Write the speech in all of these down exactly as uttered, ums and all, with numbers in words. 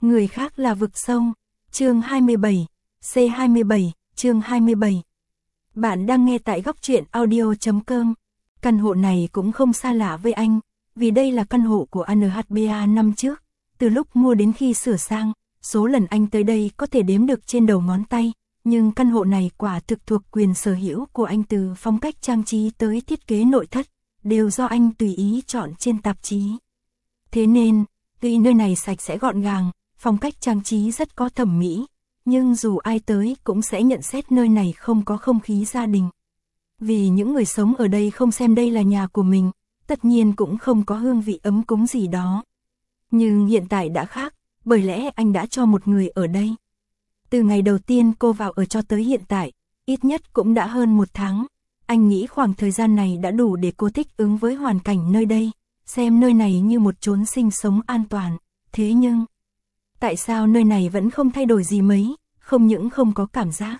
Người khác là vực sâu. Chương hai mươi bảy, C hai mươi bảy, chương hai mươi bảy. Bạn đang nghe tại góc truyện audio chấm com. Căn hộ này cũng không xa lạ với anh, vì đây là căn hộ của en hát bê a năm trước. Từ lúc mua đến khi sửa sang, số lần anh tới đây có thể đếm được trên đầu ngón tay, nhưng căn hộ này quả thực thuộc quyền sở hữu của anh, từ phong cách trang trí tới thiết kế nội thất, đều do anh tùy ý chọn trên tạp chí. Thế nên, tuy nơi này sạch sẽ gọn gàng, phong cách trang trí rất có thẩm mỹ, nhưng dù ai tới cũng sẽ nhận xét nơi này không có không khí gia đình. Vì những người sống ở đây không xem đây là nhà của mình, tất nhiên cũng không có hương vị ấm cúng gì đó. Nhưng hiện tại đã khác, bởi lẽ anh đã cho một người ở đây. Từ ngày đầu tiên cô vào ở cho tới hiện tại, ít nhất cũng đã hơn một tháng. Anh nghĩ khoảng thời gian này đã đủ để cô thích ứng với hoàn cảnh nơi đây, xem nơi này như một chốn sinh sống an toàn. Thế nhưng, tại sao nơi này vẫn không thay đổi gì mấy, không những không có cảm giác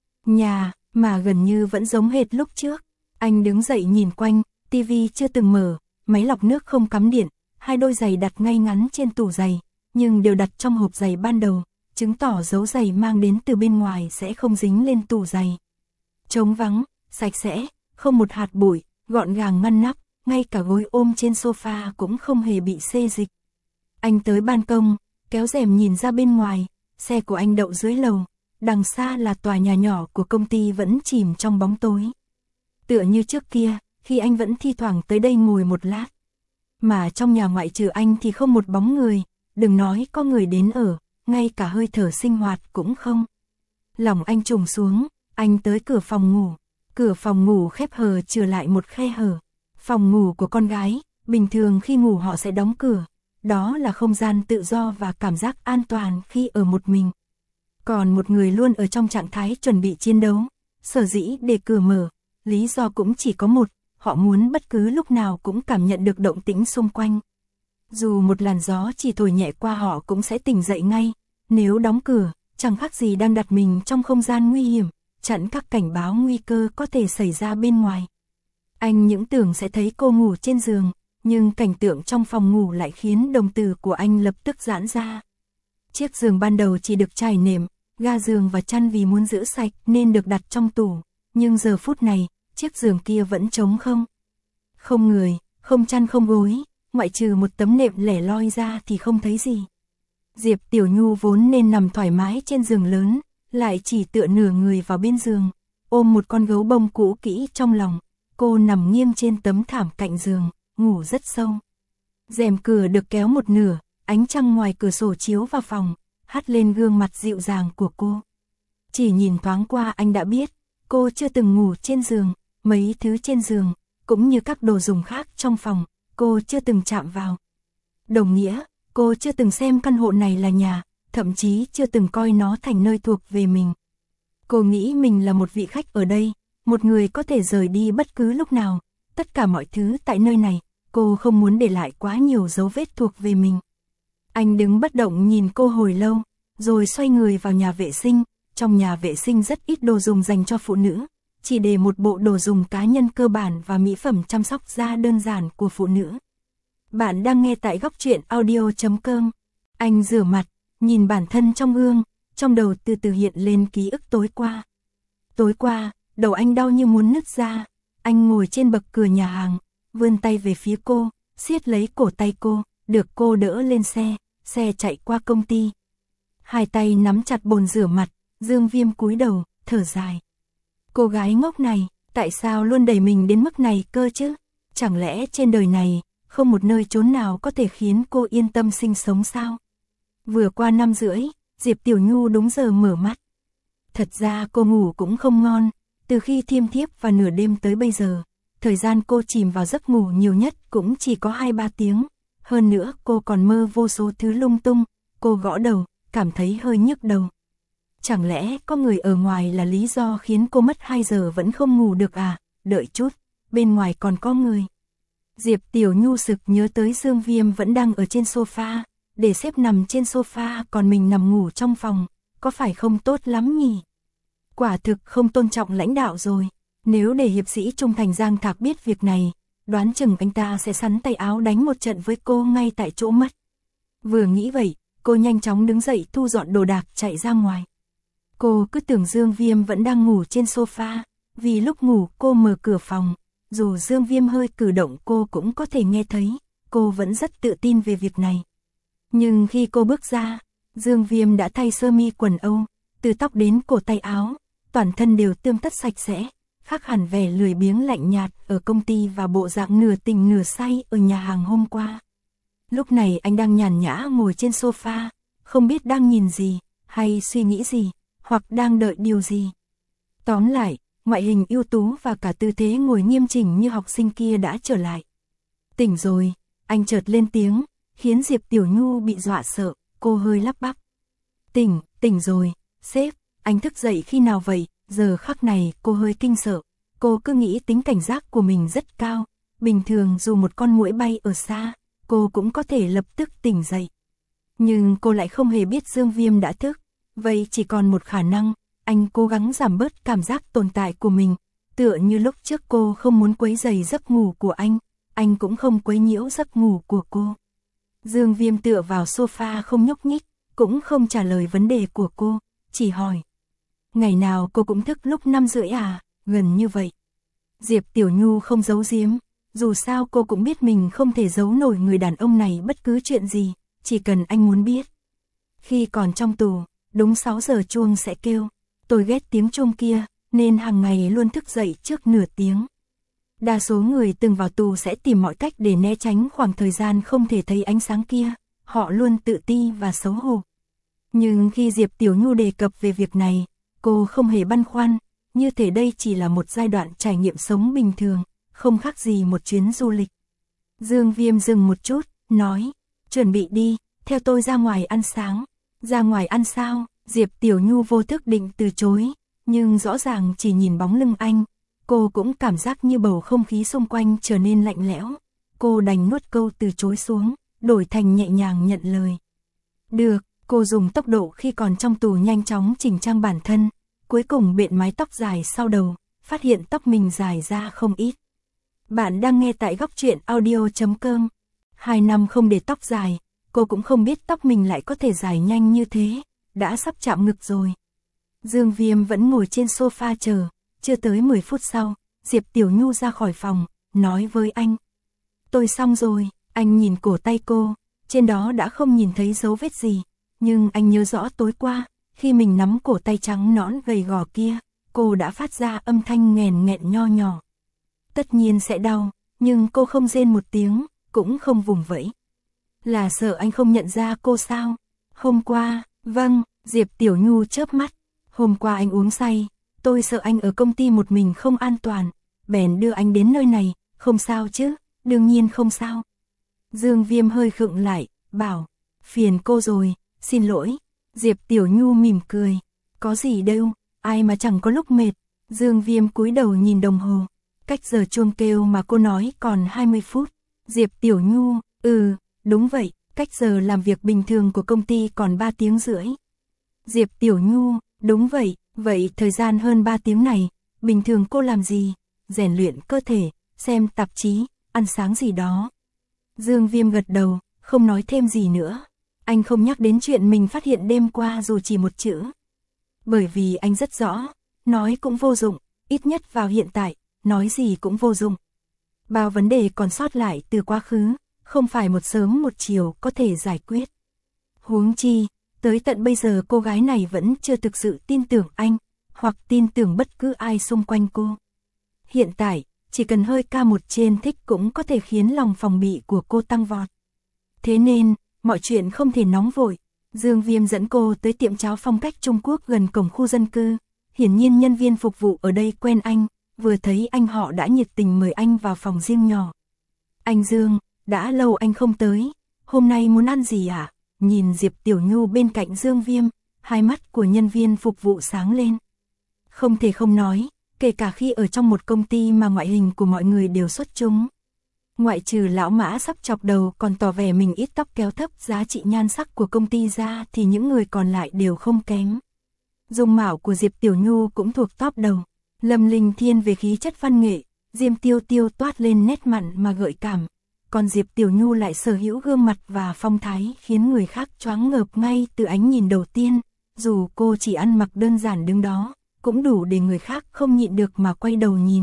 nhà, mà gần như vẫn giống hệt lúc trước. Anh đứng dậy nhìn quanh, tivi chưa từng mở, máy lọc nước không cắm điện, hai đôi giày đặt ngay ngắn trên tủ giày, nhưng đều đặt trong hộp giày ban đầu, chứng tỏ dấu giày mang đến từ bên ngoài sẽ không dính lên tủ giày. Trống vắng, sạch sẽ, không một hạt bụi, gọn gàng ngăn nắp, ngay cả gối ôm trên sofa cũng không hề bị xê dịch. Anh tới ban công, kéo rèm nhìn ra bên ngoài, xe của anh đậu dưới lầu, đằng xa là tòa nhà nhỏ của công ty vẫn chìm trong bóng tối. Tựa như trước kia, khi anh vẫn thi thoảng tới đây ngồi một lát. Mà trong nhà ngoại trừ anh thì không một bóng người, đừng nói có người đến ở, ngay cả hơi thở sinh hoạt cũng không. Lòng anh trùng xuống, anh tới cửa phòng ngủ, cửa phòng ngủ khép hờ trừ lại một khe hở. Phòng ngủ của con gái, bình thường khi ngủ họ sẽ đóng cửa, đó là không gian tự do và cảm giác an toàn khi ở một mình. Còn một người luôn ở trong trạng thái chuẩn bị chiến đấu, sở dĩ để cửa mở, lý do cũng chỉ có một, họ muốn bất cứ lúc nào cũng cảm nhận được động tĩnh xung quanh. Dù một làn gió chỉ thổi nhẹ qua họ cũng sẽ tỉnh dậy ngay, nếu đóng cửa, chẳng khác gì đang đặt mình trong không gian nguy hiểm, chặn các cảnh báo nguy cơ có thể xảy ra bên ngoài. Anh những tưởng sẽ thấy cô ngủ trên giường, nhưng cảnh tượng trong phòng ngủ lại khiến đồng tử của anh lập tức giãn ra. Chiếc giường ban đầu chỉ được trải nệm, ga giường và chăn vì muốn giữ sạch nên được đặt trong tủ, nhưng giờ phút này, chiếc giường kia vẫn trống không. Không người, không chăn không gối, ngoại trừ một tấm nệm lẻ loi ra thì không thấy gì. Diệp Tiểu Nhu vốn nên nằm thoải mái trên giường lớn, lại chỉ tựa nửa người vào bên giường, ôm một con gấu bông cũ kỹ trong lòng. Cô nằm nghiêng trên tấm thảm cạnh giường, ngủ rất sâu. Rèm cửa được kéo một nửa, ánh trăng ngoài cửa sổ chiếu vào phòng, hắt lên gương mặt dịu dàng của cô. Chỉ nhìn thoáng qua anh đã biết, cô chưa từng ngủ trên giường, mấy thứ trên giường, cũng như các đồ dùng khác trong phòng, cô chưa từng chạm vào. Đồng nghĩa, cô chưa từng xem căn hộ này là nhà, thậm chí chưa từng coi nó thành nơi thuộc về mình. Cô nghĩ mình là một vị khách ở đây, một người có thể rời đi bất cứ lúc nào, tất cả mọi thứ tại nơi này, cô không muốn để lại quá nhiều dấu vết thuộc về mình. Anh đứng bất động nhìn cô hồi lâu, rồi xoay người vào nhà vệ sinh. Trong nhà vệ sinh rất ít đồ dùng dành cho phụ nữ, chỉ để một bộ đồ dùng cá nhân cơ bản và mỹ phẩm chăm sóc da đơn giản của phụ nữ. Bạn đang nghe tại góc truyện audio chấm com. Anh rửa mặt, nhìn bản thân trong gương, trong đầu từ từ hiện lên ký ức tối qua. Tối qua, đầu anh đau như muốn nứt ra, anh ngồi trên bậc cửa nhà hàng, vươn tay về phía cô, siết lấy cổ tay cô, được cô đỡ lên xe, xe chạy qua công ty. Hai tay nắm chặt bồn rửa mặt, Dương Viêm cúi đầu, thở dài. Cô gái ngốc này, tại sao luôn đẩy mình đến mức này cơ chứ? Chẳng lẽ trên đời này, không một nơi chốn nào có thể khiến cô yên tâm sinh sống sao? Vừa qua năm rưỡi, Diệp Tiểu Nhu đúng giờ mở mắt. Thật ra cô ngủ cũng không ngon, từ khi thiêm thiếp và nửa đêm tới bây giờ, thời gian cô chìm vào giấc ngủ nhiều nhất cũng chỉ có hai ba tiếng. Hơn nữa cô còn mơ vô số thứ lung tung, cô gõ đầu, cảm thấy hơi nhức đầu. Chẳng lẽ có người ở ngoài là lý do khiến cô mất hai giờ vẫn không ngủ được à? Đợi chút, bên ngoài còn có người. Diệp Tiểu Nhu sực nhớ tới Dương Viêm vẫn đang ở trên sofa, để xếp nằm trên sofa còn mình nằm ngủ trong phòng, có phải không tốt lắm nhỉ? Quả thực không tôn trọng lãnh đạo rồi, nếu để hiệp sĩ trung thành Giang Thạc biết việc này, đoán chừng anh ta sẽ sắn tay áo đánh một trận với cô ngay tại chỗ mất. Vừa nghĩ vậy, cô nhanh chóng đứng dậy thu dọn đồ đạc chạy ra ngoài. Cô cứ tưởng Dương Viêm vẫn đang ngủ trên sofa, vì lúc ngủ cô mở cửa phòng, dù Dương Viêm hơi cử động cô cũng có thể nghe thấy, cô vẫn rất tự tin về việc này. Nhưng khi cô bước ra, Dương Viêm đã thay sơ mi quần âu, từ tóc đến cổ tay áo, toàn thân đều tươm tất sạch sẽ, khác hẳn vẻ lười biếng lạnh nhạt ở công ty và bộ dạng nửa tỉnh nửa say ở nhà hàng hôm qua. Lúc này anh đang nhàn nhã ngồi trên sofa, không biết đang nhìn gì, hay suy nghĩ gì, hoặc đang đợi điều gì. Tóm lại, ngoại hình ưu tú và cả tư thế ngồi nghiêm chỉnh như học sinh kia đã trở lại. Tỉnh rồi, anh chợt lên tiếng, khiến Diệp Tiểu Nhu bị dọa sợ, cô hơi lắp bắp. Tỉnh, tỉnh rồi, sếp, anh thức dậy khi nào vậy? Giờ khắc này cô hơi kinh sợ, cô cứ nghĩ tính cảnh giác của mình rất cao, bình thường dù một con muỗi bay ở xa, cô cũng có thể lập tức tỉnh dậy. Nhưng cô lại không hề biết Dương Viêm đã thức, vậy chỉ còn một khả năng, anh cố gắng giảm bớt cảm giác tồn tại của mình, tựa như lúc trước cô không muốn quấy rầy giấc ngủ của anh, anh cũng không quấy nhiễu giấc ngủ của cô. Dương Viêm tựa vào sofa không nhúc nhích, cũng không trả lời vấn đề của cô, chỉ hỏi. Ngày nào cô cũng thức lúc năm rưỡi à, gần như vậy. Diệp Tiểu Nhu không giấu giếm, dù sao cô cũng biết mình không thể giấu nổi người đàn ông này bất cứ chuyện gì, chỉ cần anh muốn biết. Khi còn trong tù, đúng sáu giờ chuông sẽ kêu, tôi ghét tiếng chuông kia, nên hàng ngày luôn thức dậy trước nửa tiếng. Đa số người từng vào tù sẽ tìm mọi cách để né tránh khoảng thời gian không thể thấy ánh sáng kia, họ luôn tự ti và xấu hổ. Nhưng khi Diệp Tiểu Nhu đề cập về việc này, cô không hề băn khoăn, như thể đây chỉ là một giai đoạn trải nghiệm sống bình thường, không khác gì một chuyến du lịch. Dương Viêm dừng một chút, nói, chuẩn bị đi, theo tôi ra ngoài ăn sáng. Ra ngoài ăn sao? Diệp Tiểu Nhu vô thức định từ chối, nhưng rõ ràng chỉ nhìn bóng lưng anh, cô cũng cảm giác như bầu không khí xung quanh trở nên lạnh lẽo. Cô đành nuốt câu từ chối xuống, đổi thành nhẹ nhàng nhận lời. Được, cô dùng tốc độ khi còn trong tù nhanh chóng chỉnh trang bản thân, cuối cùng biện mái tóc dài sau đầu, phát hiện tóc mình dài ra không ít. Bạn đang nghe tại góc truyện audio chấm com. Hai năm không để tóc dài, cô cũng không biết tóc mình lại có thể dài nhanh như thế, đã sắp chạm ngực rồi. Dương Viêm vẫn ngồi trên sofa chờ, chưa tới mười phút sau, Diệp Tiểu Nhu ra khỏi phòng, nói với anh. Tôi xong rồi, anh nhìn cổ tay cô, trên đó đã không nhìn thấy dấu vết gì, nhưng anh nhớ rõ tối qua, khi mình nắm cổ tay trắng nõn gầy gò kia, cô đã phát ra âm thanh nghèn nghẹn nho nhỏ. Tất nhiên sẽ đau, nhưng cô không rên một tiếng, cũng không vùng vẫy. Là sợ anh không nhận ra cô sao? Hôm qua, vâng, Diệp Tiểu Nhu chớp mắt. Hôm qua anh uống say, tôi sợ anh ở công ty một mình không an toàn, bèn đưa anh đến nơi này, không sao chứ, đương nhiên không sao. Dương Viêm hơi khựng lại, bảo, phiền cô rồi, xin lỗi. Diệp Tiểu Nhu mỉm cười, có gì đâu, ai mà chẳng có lúc mệt. Dương Viêm cúi đầu nhìn đồng hồ, cách giờ chuông kêu mà cô nói còn hai mươi phút. Diệp Tiểu Nhu, ừ, đúng vậy, cách giờ làm việc bình thường của công ty còn ba tiếng rưỡi. Diệp Tiểu Nhu, đúng vậy, vậy thời gian hơn ba tiếng này, bình thường cô làm gì? Rèn luyện cơ thể, xem tạp chí, ăn sáng gì đó. Dương Viêm gật đầu, không nói thêm gì nữa. Anh không nhắc đến chuyện mình phát hiện đêm qua dù chỉ một chữ. Bởi vì anh rất rõ, nói cũng vô dụng, ít nhất vào hiện tại, nói gì cũng vô dụng. Bao vấn đề còn sót lại từ quá khứ, không phải một sớm một chiều có thể giải quyết. Huống chi, tới tận bây giờ cô gái này vẫn chưa thực sự tin tưởng anh, hoặc tin tưởng bất cứ ai xung quanh cô. Hiện tại, chỉ cần hơi ca một trên thích cũng có thể khiến lòng phòng bị của cô tăng vọt. Thế nên, mọi chuyện không thể nóng vội. Dương Viêm dẫn cô tới tiệm cháo phong cách Trung Quốc gần cổng khu dân cư. Hiển nhiên nhân viên phục vụ ở đây quen anh, vừa thấy anh họ đã nhiệt tình mời anh vào phòng riêng nhỏ. Anh Dương, đã lâu anh không tới, hôm nay muốn ăn gì ạ? À? Nhìn Diệp Tiểu Nhu bên cạnh Dương Viêm, hai mắt của nhân viên phục vụ sáng lên. Không thể không nói, kể cả khi ở trong một công ty mà ngoại hình của mọi người đều xuất chúng. Ngoại trừ lão mã sắp chọc đầu còn tỏ vẻ mình ít tóc kéo thấp giá trị nhan sắc của công ty ra thì những người còn lại đều không kém. Dung mạo của Diệp Tiểu Nhu cũng thuộc top đầu. Lâm Linh thiên về khí chất văn nghệ, Diêm Tiêu Tiêu toát lên nét mặn mà gợi cảm. còn Diệp Tiểu Nhu lại sở hữu gương mặt và phong thái khiến người khác choáng ngợp ngay từ ánh nhìn đầu tiên, dù cô chỉ ăn mặc đơn giản đứng đó, cũng đủ để người khác không nhịn được mà quay đầu nhìn.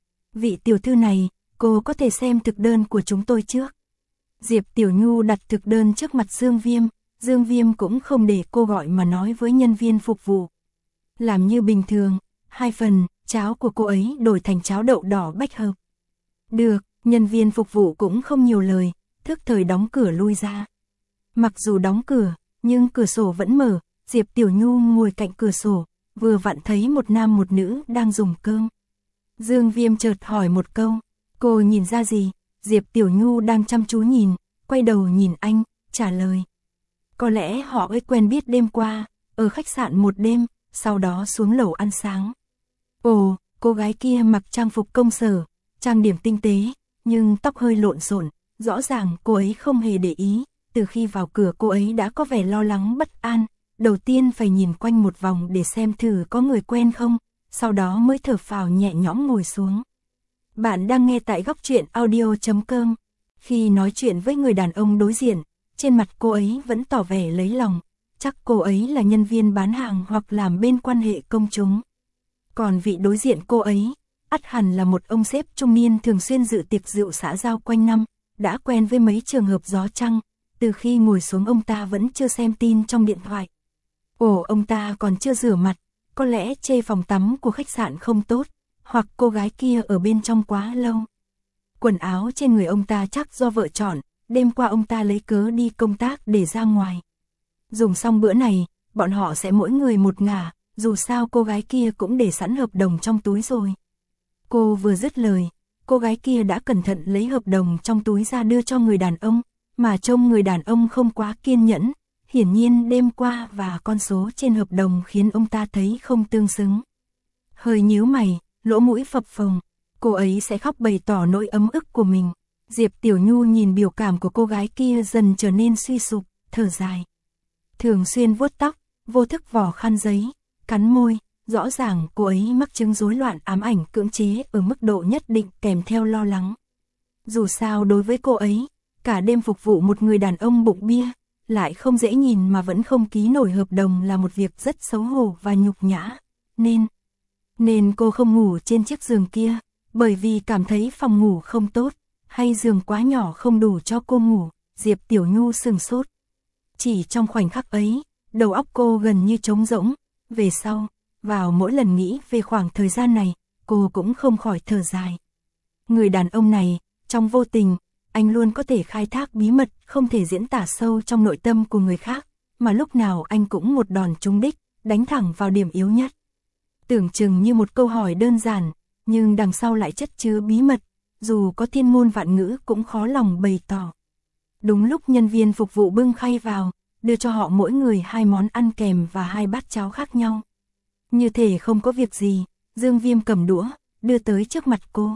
Vị tiểu thư này, cô có thể xem thực đơn của chúng tôi trước. Diệp Tiểu Nhu đặt thực đơn trước mặt Dương Viêm, Dương Viêm cũng không để cô gọi mà nói với nhân viên phục vụ. Làm như bình thường, hai phần, cháo của cô ấy đổi thành cháo đậu đỏ bách hợp. Được, nhân viên phục vụ cũng không nhiều lời, thức thời đóng cửa lui ra. Mặc dù đóng cửa, nhưng cửa sổ vẫn mở, Diệp Tiểu Nhu ngồi cạnh cửa sổ, vừa vặn thấy một nam một nữ đang dùng cơm. Dương Viêm chợt hỏi một câu, cô nhìn ra gì? Diệp Tiểu Nhu đang chăm chú nhìn, quay đầu nhìn anh, trả lời. Có lẽ họ ấy quen biết đêm qua, ở khách sạn một đêm, sau đó xuống lầu ăn sáng. Ồ, cô gái kia mặc trang phục công sở, trang điểm tinh tế, nhưng tóc hơi lộn xộn, rõ ràng cô ấy không hề để ý, từ khi vào cửa cô ấy đã có vẻ lo lắng bất an, đầu tiên phải nhìn quanh một vòng để xem thử có người quen không, sau đó mới thở phào nhẹ nhõm ngồi xuống. Bạn đang nghe tại góc truyện audio chấm com. Khi nói chuyện với người đàn ông đối diện, trên mặt cô ấy vẫn tỏ vẻ lấy lòng, chắc cô ấy là nhân viên bán hàng hoặc làm bên quan hệ công chúng. Còn vị đối diện cô ấy, ắt hẳn là một ông sếp trung niên thường xuyên dự tiệc rượu xã giao quanh năm, đã quen với mấy trường hợp gió chăng, từ khi ngồi xuống ông ta vẫn chưa xem tin trong điện thoại. Ồ, ông ta còn chưa rửa mặt, có lẽ chê phòng tắm của khách sạn không tốt, hoặc cô gái kia ở bên trong quá lâu. Quần áo trên người ông ta chắc do vợ chọn, đêm qua ông ta lấy cớ đi công tác để ra ngoài. Dùng xong bữa này, bọn họ sẽ mỗi người một ngả, dù sao cô gái kia cũng để sẵn hợp đồng trong túi rồi. Cô vừa dứt lời, cô gái kia đã cẩn thận lấy hợp đồng trong túi ra đưa cho người đàn ông, mà trông người đàn ông không quá kiên nhẫn, hiển nhiên đêm qua và con số trên hợp đồng khiến ông ta thấy không tương xứng. Hơi nhíu mày, lỗ mũi phập phồng, cô ấy sẽ khóc bày tỏ nỗi ấm ức của mình. Diệp Tiểu Nhu nhìn biểu cảm của cô gái kia dần trở nên suy sụp, thở dài. Thường xuyên vuốt tóc, vô thức vò khăn giấy, cắn môi, rõ ràng cô ấy mắc chứng rối loạn ám ảnh cưỡng chế ở mức độ nhất định kèm theo lo lắng. Dù sao đối với cô ấy, cả đêm phục vụ một người đàn ông bụng bia, lại không dễ nhìn mà vẫn không ký nổi hợp đồng là một việc rất xấu hổ và nhục nhã, nên... Nên cô không ngủ trên chiếc giường kia, bởi vì cảm thấy phòng ngủ không tốt, hay giường quá nhỏ không đủ cho cô ngủ, Diệp Tiểu Nhu sừng sốt. Chỉ trong khoảnh khắc ấy, đầu óc cô gần như trống rỗng, về sau, vào mỗi lần nghĩ về khoảng thời gian này, cô cũng không khỏi thở dài. Người đàn ông này, trong vô tình, anh luôn có thể khai thác bí mật không thể diễn tả sâu trong nội tâm của người khác, mà lúc nào anh cũng một đòn trúng đích, đánh thẳng vào điểm yếu nhất. Tưởng chừng như một câu hỏi đơn giản, nhưng đằng sau lại chất chứa bí mật, dù có thiên ngôn vạn ngữ cũng khó lòng bày tỏ. Đúng lúc nhân viên phục vụ bưng khay vào, đưa cho họ mỗi người hai món ăn kèm và hai bát cháo khác nhau. Như thể không có việc gì, Dương Viêm cầm đũa, đưa tới trước mặt cô.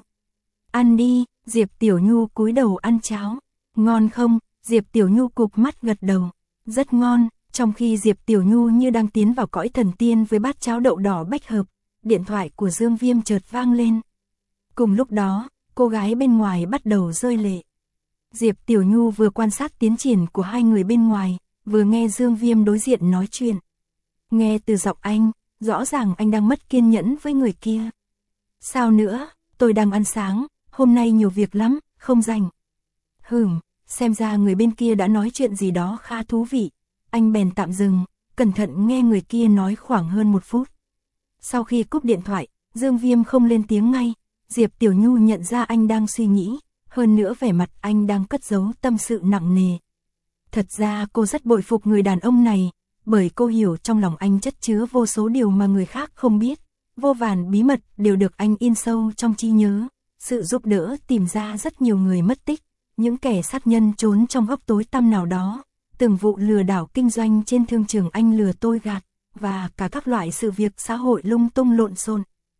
Ăn đi, Diệp Tiểu Nhu cúi đầu ăn cháo. Ngon không? Diệp Tiểu Nhu cụp mắt gật đầu. Rất ngon. Trong khi Diệp Tiểu Nhu như đang tiến vào cõi thần tiên với bát cháo đậu đỏ bách hợp, điện thoại của Dương Viêm chợt vang lên. Cùng lúc đó, cô gái bên ngoài bắt đầu rơi lệ. Diệp Tiểu Nhu vừa quan sát tiến triển của hai người bên ngoài, vừa nghe Dương Viêm đối diện nói chuyện. Nghe từ giọng anh, rõ ràng anh đang mất kiên nhẫn với người kia. Sao nữa, tôi đang ăn sáng, hôm nay nhiều việc lắm, không rảnh. Hừm, xem ra người bên kia đã nói chuyện gì đó khá thú vị. Anh bèn tạm dừng, cẩn thận nghe người kia nói khoảng hơn một phút. Sau khi cúp điện thoại, Dương Viêm không lên tiếng ngay, Diệp Tiểu Nhu nhận ra anh đang suy nghĩ, hơn nữa vẻ mặt anh đang cất giấu tâm sự nặng nề. Thật ra cô rất bội phục người đàn ông này, bởi cô hiểu trong lòng anh chất chứa vô số điều mà người khác không biết, vô vàn bí mật đều được anh in sâu trong trí nhớ, sự giúp đỡ tìm ra rất nhiều người mất tích, những kẻ sát nhân trốn trong góc tối tăm nào đó. Từng vụ lừa đảo kinh doanh trên thương trường anh lừa tôi gạt, và cả các loại sự việc xã hội lung tung lộn xộn.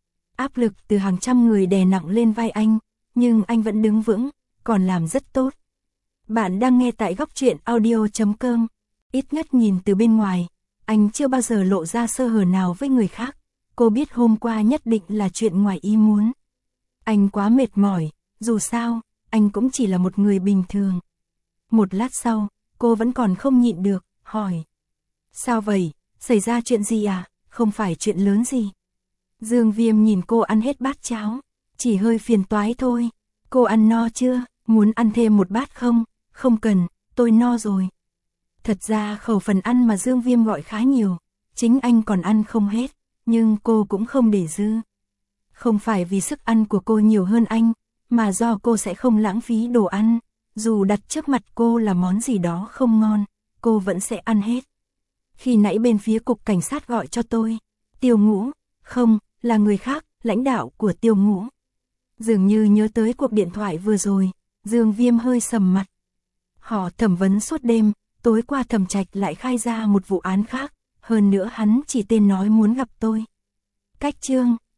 Áp lực từ hàng trăm người đè nặng lên vai anh, nhưng anh vẫn đứng vững, còn làm rất tốt. Bạn đang nghe tại góc truyện audio chấm com. Ít nhất nhìn từ bên ngoài, anh chưa bao giờ lộ ra sơ hở nào với người khác. Cô biết hôm qua nhất định là chuyện ngoài ý muốn. Anh quá mệt mỏi, dù sao, anh cũng chỉ là một người bình thường. Một lát sau, cô vẫn còn không nhịn được, hỏi. Sao vậy, xảy ra chuyện gì à, không phải chuyện lớn gì. Dương Viêm nhìn cô ăn hết bát cháo, chỉ hơi phiền toái thôi. Cô ăn no chưa, muốn ăn thêm một bát không? Không cần, tôi no rồi. Thật ra khẩu phần ăn mà Dương Viêm gọi khá nhiều, chính anh còn ăn không hết, nhưng cô cũng không để dư. Không phải vì sức ăn của cô nhiều hơn anh, mà do cô sẽ không lãng phí đồ ăn, dù đặt trước mặt cô là món gì đó không ngon, cô vẫn sẽ ăn hết. Khi nãy bên phía cục cảnh sát gọi cho tôi, Tiêu Ngũ, không, là người khác, lãnh đạo của Tiêu Ngũ. Dường như nhớ tới cuộc điện thoại vừa rồi, Dương Viêm hơi sầm mặt. Họ thẩm vấn suốt đêm, tối qua Thẩm Trạch lại khai ra một vụ án khác, hơn nữa hắn chỉ tên nói muốn gặp tôi. Cách chương